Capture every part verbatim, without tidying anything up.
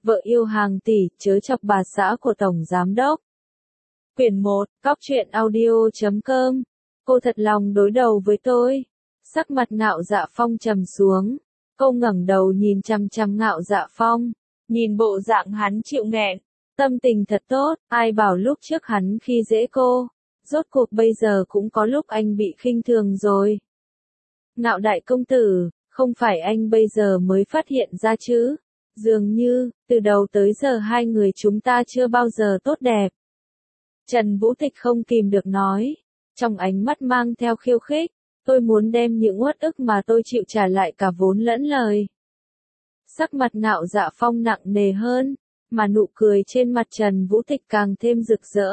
vợ yêu hàng tỷ, chớ chọc bà xã của Tổng Giám Đốc. Quyển một, Cóc truyện audio chấm com. Cô thật lòng đối đầu với tôi. Sắc mặt Ngạo Dạ Phong trầm xuống. Cô ngẩng đầu nhìn chằm chằm Ngạo Dạ Phong. Nhìn bộ dạng hắn chịu nghẹn. Tâm tình thật tốt, ai bảo lúc trước hắn khi dễ cô. Rốt cuộc bây giờ cũng có lúc anh bị khinh thường rồi. Ngạo đại công tử, không phải anh bây giờ mới phát hiện ra chứ. Dường như, từ đầu tới giờ hai người chúng ta chưa bao giờ tốt đẹp. Trần Vũ Tịch không kìm được nói. Trong ánh mắt mang theo khiêu khích. Tôi muốn đem những uất ức mà tôi chịu trả lại cả vốn lẫn lời. Sắc mặt Ngạo Dạ Phong nặng nề hơn. Mà nụ cười trên mặt Trần Vũ Tịch càng thêm rực rỡ.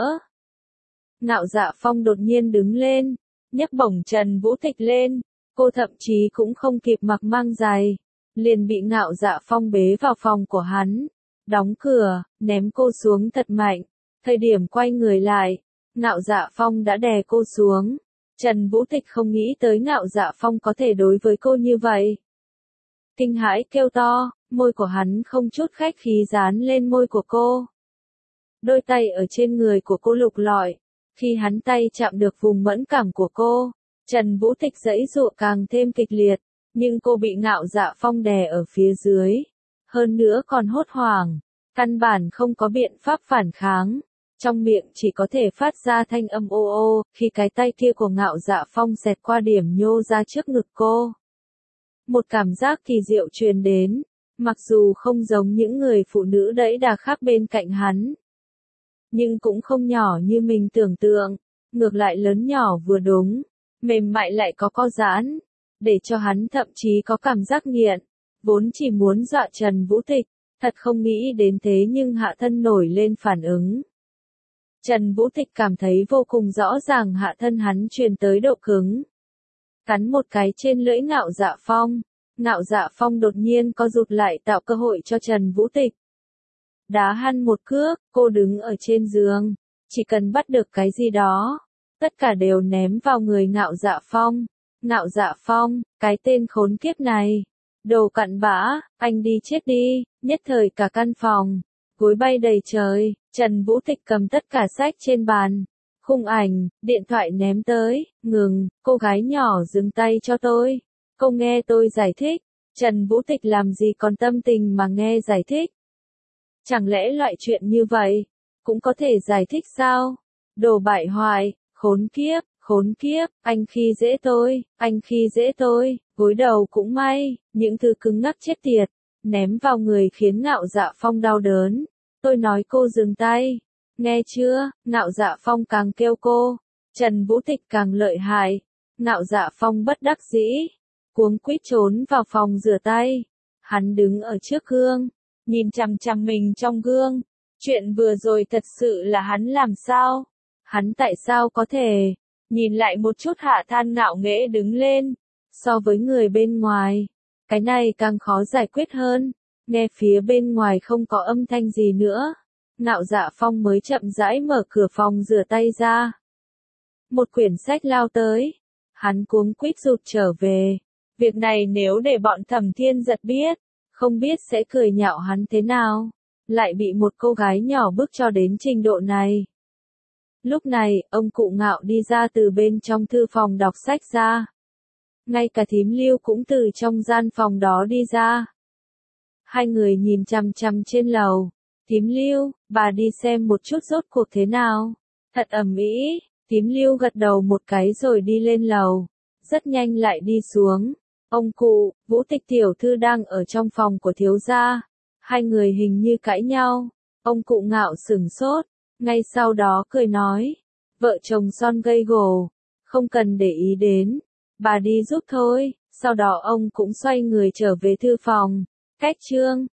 Ngạo Dạ Phong đột nhiên đứng lên. Nhấc bổng Trần Vũ Tịch lên. Cô thậm chí cũng không kịp mặc mang giày. Liền bị Ngạo Dạ Phong bế vào phòng của hắn. Đóng cửa, ném cô xuống thật mạnh. Thời điểm quay người lại, Ngạo Dạ Phong đã đè cô xuống. Trần Vũ Tịch không nghĩ tới Ngạo Dạ Phong có thể đối với cô như vậy. Kinh hãi kêu to, môi của hắn không chút khách khí dán lên môi của cô. Đôi tay ở trên người của cô lục lọi. Khi hắn tay chạm được vùng mẫn cảm của cô, Trần Vũ Tịch giãy giụa càng thêm kịch liệt. Nhưng cô bị Ngạo Dạ Phong đè ở phía dưới. Hơn nữa còn hốt hoảng. Căn bản không có biện pháp phản kháng. Trong miệng chỉ có thể phát ra thanh âm ô ô, khi cái tay kia của Ngạo Dạ Phong xẹt qua điểm nhô ra trước ngực cô. Một cảm giác kỳ diệu truyền đến, mặc dù không giống những người phụ nữ đẫy đà khác bên cạnh hắn. Nhưng cũng không nhỏ như mình tưởng tượng, ngược lại lớn nhỏ vừa đúng, mềm mại lại có co giãn, để cho hắn thậm chí có cảm giác nghiện, vốn chỉ muốn dọa Trần Vũ Tịch, thật không nghĩ đến thế nhưng hạ thân nổi lên phản ứng. Trần Vũ Tịch cảm thấy vô cùng rõ ràng hạ thân hắn truyền tới độ cứng. Cắn một cái trên lưỡi Ngạo Dạ Phong. Ngạo Dạ Phong đột nhiên co rụt lại tạo cơ hội cho Trần Vũ Tịch. Đá hắn một cước, cô đứng ở trên giường. Chỉ cần bắt được cái gì đó. Tất cả đều ném vào người Ngạo Dạ Phong. Ngạo Dạ Phong, cái tên khốn kiếp này. Đồ cặn bã, anh đi chết đi, nhất thời cả căn phòng. Gối bay đầy trời, Trần Vũ Tịch cầm tất cả sách trên bàn. Khung ảnh, điện thoại ném tới, ngừng, cô gái nhỏ dừng tay cho tôi. Cô nghe tôi giải thích, Trần Vũ Tịch làm gì còn tâm tình mà nghe giải thích. Chẳng lẽ loại chuyện như vậy, cũng có thể giải thích sao? Đồ bại hoại, khốn kiếp, khốn kiếp, anh khi dễ tôi, anh khi dễ tôi, gối đầu cũng may, những thứ cứng ngắc chết tiệt, ném vào người khiến Ngạo Dạ Phong đau đớn. Tôi nói cô dừng tay, nghe chưa? Ngạo Dạ Phong càng kêu cô, Trần Vũ Tịch càng lợi hại. Ngạo Dạ Phong bất đắc dĩ, cuống quýt trốn vào phòng rửa tay. Hắn đứng ở trước gương, nhìn chằm chằm mình trong gương. Chuyện vừa rồi thật sự là hắn làm sao? Hắn tại sao có thể? Nhìn lại một chút hạ than ngạo nghễ đứng lên. So với người bên ngoài, cái này càng khó giải quyết hơn. Nghe phía bên ngoài không có âm thanh gì nữa. Ngạo Dạ Phong mới chậm rãi mở cửa phòng rửa tay ra. Một quyển sách lao tới. Hắn cuống quýt rụt trở về. Việc này nếu để bọn Thẩm Thiên Giật biết, không biết sẽ cười nhạo hắn thế nào. Lại bị một cô gái nhỏ bức cho đến trình độ này. Lúc này, ông cụ Ngạo đi ra từ bên trong thư phòng đọc sách ra. Ngay cả thím Lưu cũng từ trong gian phòng đó đi ra. Hai người nhìn chằm chằm trên lầu. Thím Lưu, bà đi xem một chút rốt cuộc thế nào. Thật ầm ĩ. Thím Lưu gật đầu một cái rồi đi lên lầu. Rất nhanh lại đi xuống. Ông cụ, Vũ Tịch tiểu thư đang ở trong phòng của thiếu gia. Hai người hình như cãi nhau. Ông cụ Ngạo sửng sốt. Ngay sau đó cười nói. Vợ chồng son gây gổ. Không cần để ý đến. Bà đi giúp thôi. Sau đó ông cũng xoay người trở về thư phòng. Cách chương.